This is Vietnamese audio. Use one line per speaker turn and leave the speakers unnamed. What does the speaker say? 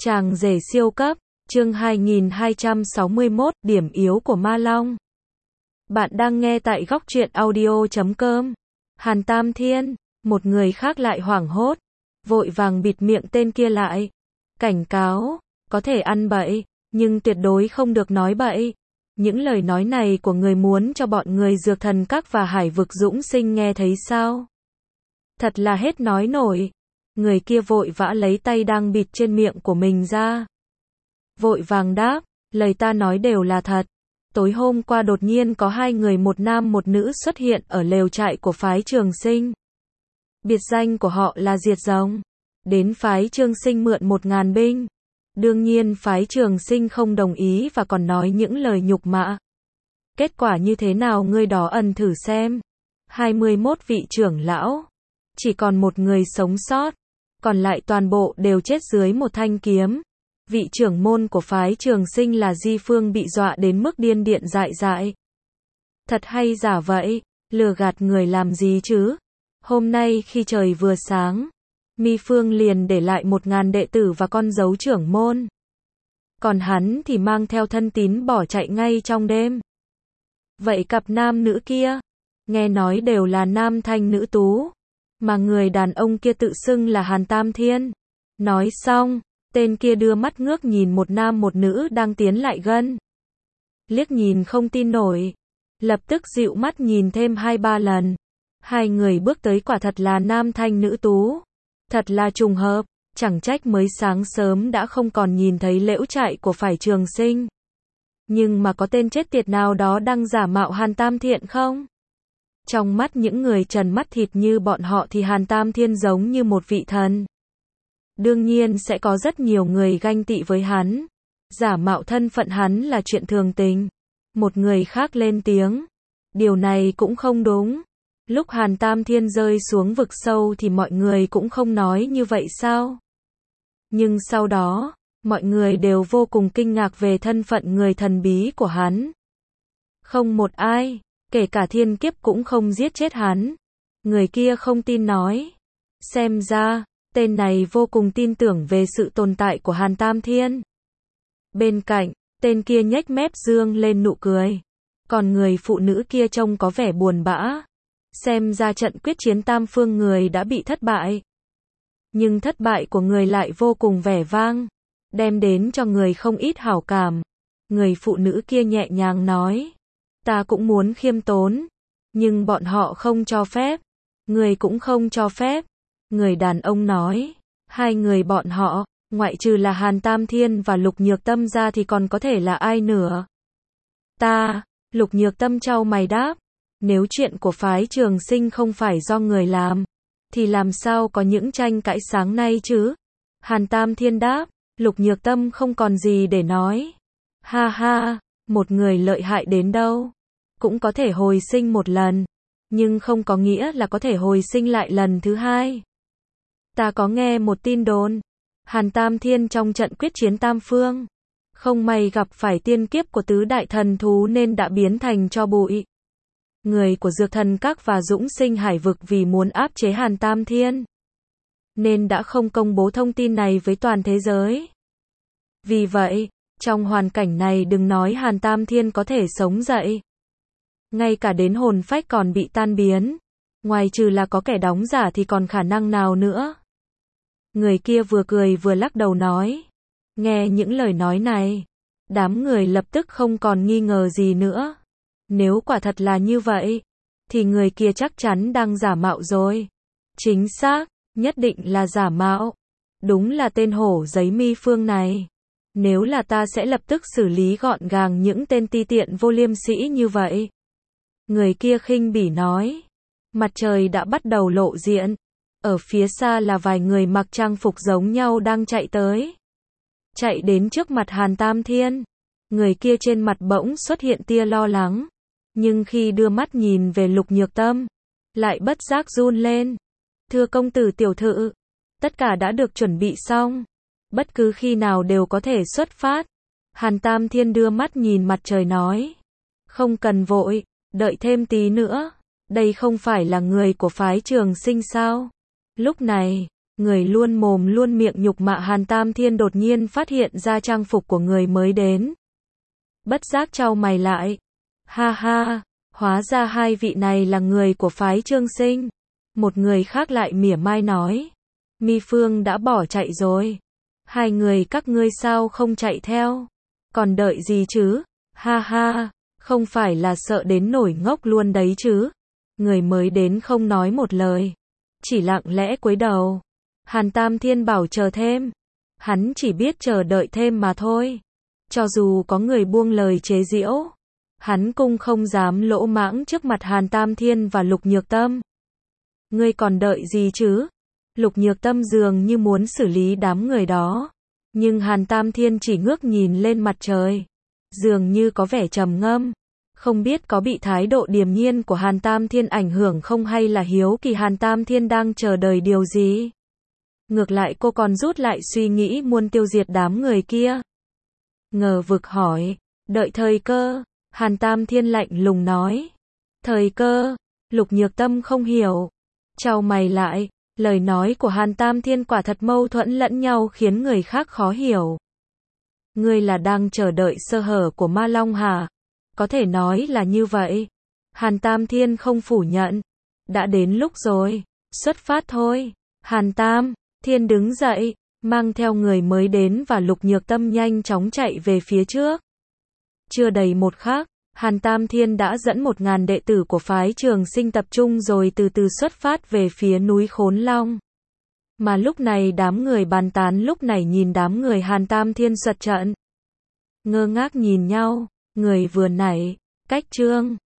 Chàng rể siêu cấp, chương 2261, điểm yếu của Ma Long. Bạn đang nghe tại góc truyện audio.com. Hàn Tam Thiên, một người khác lại hoảng hốt, vội vàng bịt miệng tên kia lại. Cảnh cáo, có thể ăn bậy, nhưng tuyệt đối không được nói bậy. Những lời nói này của người muốn cho bọn người Dược Thần Các và Hải Vực Dũng Sinh nghe thấy sao? Thật là hết nói nổi. Người kia vội vã lấy tay đang bịt trên miệng của mình ra. Vội vàng đáp, lời ta nói đều là thật. Tối hôm qua đột nhiên có hai người, một nam một nữ xuất hiện ở lều trại của phái Trường Sinh. Biệt danh của họ là Diệt Rồng. Đến phái Trường Sinh mượn 1000 binh. Đương nhiên phái Trường Sinh không đồng ý và còn nói những lời nhục mạ. Kết quả như thế nào ngươi đó ẩn thử xem. 21 vị trưởng lão. Chỉ còn một người sống sót. Còn lại toàn bộ đều chết dưới một thanh kiếm. Vị trưởng môn của phái Trường Sinh là Di Phương bị dọa đến mức điên điện dại dại. Thật hay giả vậy, lừa gạt người làm gì chứ? Hôm nay khi trời vừa sáng, Mi Phương liền để lại 1000 đệ tử và con dấu trưởng môn. Còn hắn thì mang theo thân tín bỏ chạy ngay trong đêm. Vậy cặp nam nữ kia, nghe nói đều là nam thanh nữ tú, mà người đàn ông kia tự xưng là Hàn Tam Thiên. Nói xong, tên kia đưa mắt ngước nhìn một nam một nữ đang tiến lại gần. Liếc nhìn không tin nổi, lập tức dịu mắt nhìn thêm 2-3 lần. Hai người bước tới quả thật là nam thanh nữ tú. Thật là trùng hợp, chẳng trách mới sáng sớm đã không còn nhìn thấy lễu trại của phái Trường Sinh. Nhưng mà có tên chết tiệt nào đó đang giả mạo Hàn Tam Thiên không? Trong mắt những người trần mắt thịt như bọn họ thì Hàn Tam Thiên giống như một vị thần. Đương nhiên sẽ có rất nhiều người ganh tị với hắn. Giả mạo thân phận hắn là chuyện thường tình. Một người khác lên tiếng. Điều này cũng không đúng. Lúc Hàn Tam Thiên rơi xuống vực sâu thì mọi người cũng không nói như vậy sao? Nhưng sau đó, mọi người đều vô cùng kinh ngạc về thân phận người thần bí của hắn. Không một ai, kể cả thiên kiếp cũng không giết chết hắn. Người kia không tin nói. Xem ra, tên này vô cùng tin tưởng về sự tồn tại của Hàn Tam Thiên. Bên cạnh, tên kia nhếch mép dương lên nụ cười. Còn người phụ nữ kia trông có vẻ buồn bã. Xem ra trận quyết chiến tam phương người đã bị thất bại. Nhưng thất bại của người lại vô cùng vẻ vang, đem đến cho người không ít hảo cảm. Người phụ nữ kia nhẹ nhàng nói. Ta cũng muốn khiêm tốn, nhưng bọn họ không cho phép. Người cũng không cho phép. Người đàn ông nói. Hai người bọn họ, ngoại trừ là Hàn Tam Thiên và Lục Nhược Tâm ra thì còn có thể là ai nữa? Ta, Lục Nhược Tâm chau mày đáp. Nếu chuyện của phái Trường Sinh không phải do người làm, thì làm sao có những tranh cãi sáng nay chứ? Hàn Tam Thiên đáp. Lục Nhược Tâm không còn gì để nói. Ha ha, một người lợi hại đến đâu cũng có thể hồi sinh một lần, nhưng không có nghĩa là có thể hồi sinh lại lần thứ hai. Ta có nghe một tin đồn, Hàn Tam Thiên trong trận quyết chiến tam phương, không may gặp phải tiên kiếp của tứ đại thần thú nên đã biến thành tro bụi. Người của Dược Thần Các và Dũng Sinh Hải Vực vì muốn áp chế Hàn Tam Thiên, nên đã không công bố thông tin này với toàn thế giới. Vì vậy, trong hoàn cảnh này đừng nói Hàn Tam Thiên có thể sống dậy. Ngay cả đến hồn phách còn bị tan biến. Ngoài trừ là có kẻ đóng giả thì còn khả năng nào nữa? Người kia vừa cười vừa lắc đầu nói. Nghe những lời nói này, đám người lập tức không còn nghi ngờ gì nữa. Nếu quả thật là như vậy, thì người kia chắc chắn đang giả mạo rồi. Chính xác, nhất định là giả mạo. Đúng là tên hổ giấy Mi Phương này. Nếu là ta sẽ lập tức xử lý gọn gàng những tên ti tiện vô liêm sĩ như vậy. Người kia khinh bỉ nói. Mặt trời đã bắt đầu lộ diện. Ở phía xa là vài người mặc trang phục giống nhau đang chạy tới. Chạy đến trước mặt Hàn Tam Thiên. Người kia trên mặt bỗng xuất hiện tia lo lắng. Nhưng khi đưa mắt nhìn về Lục Nhược Tâm, lại bất giác run lên. Thưa công tử tiểu thư, tất cả đã được chuẩn bị xong. Bất cứ khi nào đều có thể xuất phát. Hàn Tam Thiên đưa mắt nhìn mặt trời nói. Không cần vội, đợi thêm tí nữa. Đây không phải là người của phái Trường Sinh sao? Lúc này, Người luôn mồm luôn miệng nhục mạ Hàn Tam Thiên đột nhiên phát hiện ra trang phục của người mới đến. Bất giác chau mày lại. Ha ha, hóa ra hai vị này là người của phái Trương Sinh. Một người khác lại mỉa mai nói. Mi Phương đã bỏ chạy rồi. Hai người các ngươi sao không chạy theo? Còn đợi gì chứ? Ha ha, không phải là sợ đến nổi ngốc luôn đấy chứ? Người mới đến không nói một lời, chỉ lặng lẽ cúi đầu. Hàn Tam Thiên bảo chờ thêm. Hắn chỉ biết chờ đợi thêm mà thôi. Cho dù có người buông lời chế giễu, hắn cũng không dám lỗ mãng trước mặt Hàn Tam Thiên và Lục Nhược Tâm. Ngươi còn đợi gì chứ? Lục Nhược Tâm dường như muốn xử lý đám người đó. Nhưng Hàn Tam Thiên chỉ ngước nhìn lên mặt trời. Dường như có vẻ trầm ngâm. Không biết có bị thái độ điềm nhiên của Hàn Tam Thiên ảnh hưởng không hay là hiếu kỳ Hàn Tam Thiên đang chờ đợi điều gì. Ngược lại cô còn rút lại suy nghĩ muốn tiêu diệt đám người kia. Ngờ vực hỏi. Đợi thời cơ. Hàn Tam Thiên lạnh lùng nói. Thời cơ. Lục Nhược Tâm không hiểu. Chau mày lại. Lời nói của Hàn Tam Thiên quả thật mâu thuẫn lẫn nhau khiến người khác khó hiểu. Ngươi là đang chờ đợi sơ hở của Ma Long hả? Có thể nói là như vậy. Hàn Tam Thiên không phủ nhận. Đã đến lúc rồi. Xuất phát thôi. Hàn Tam Thiên đứng dậy, mang theo người mới đến và Lục Nhược Tâm nhanh chóng chạy về phía trước. Chưa đầy một khắc, Hàn Tam Thiên đã dẫn 1000 đệ tử của phái Trường Sinh tập trung rồi từ từ xuất phát về phía núi Khốn Long. Mà lúc này đám người bàn tán lúc này nhìn đám người Hàn Tam Thiên xuất trận. Ngơ ngác nhìn nhau, người vừa nãy, cách Trương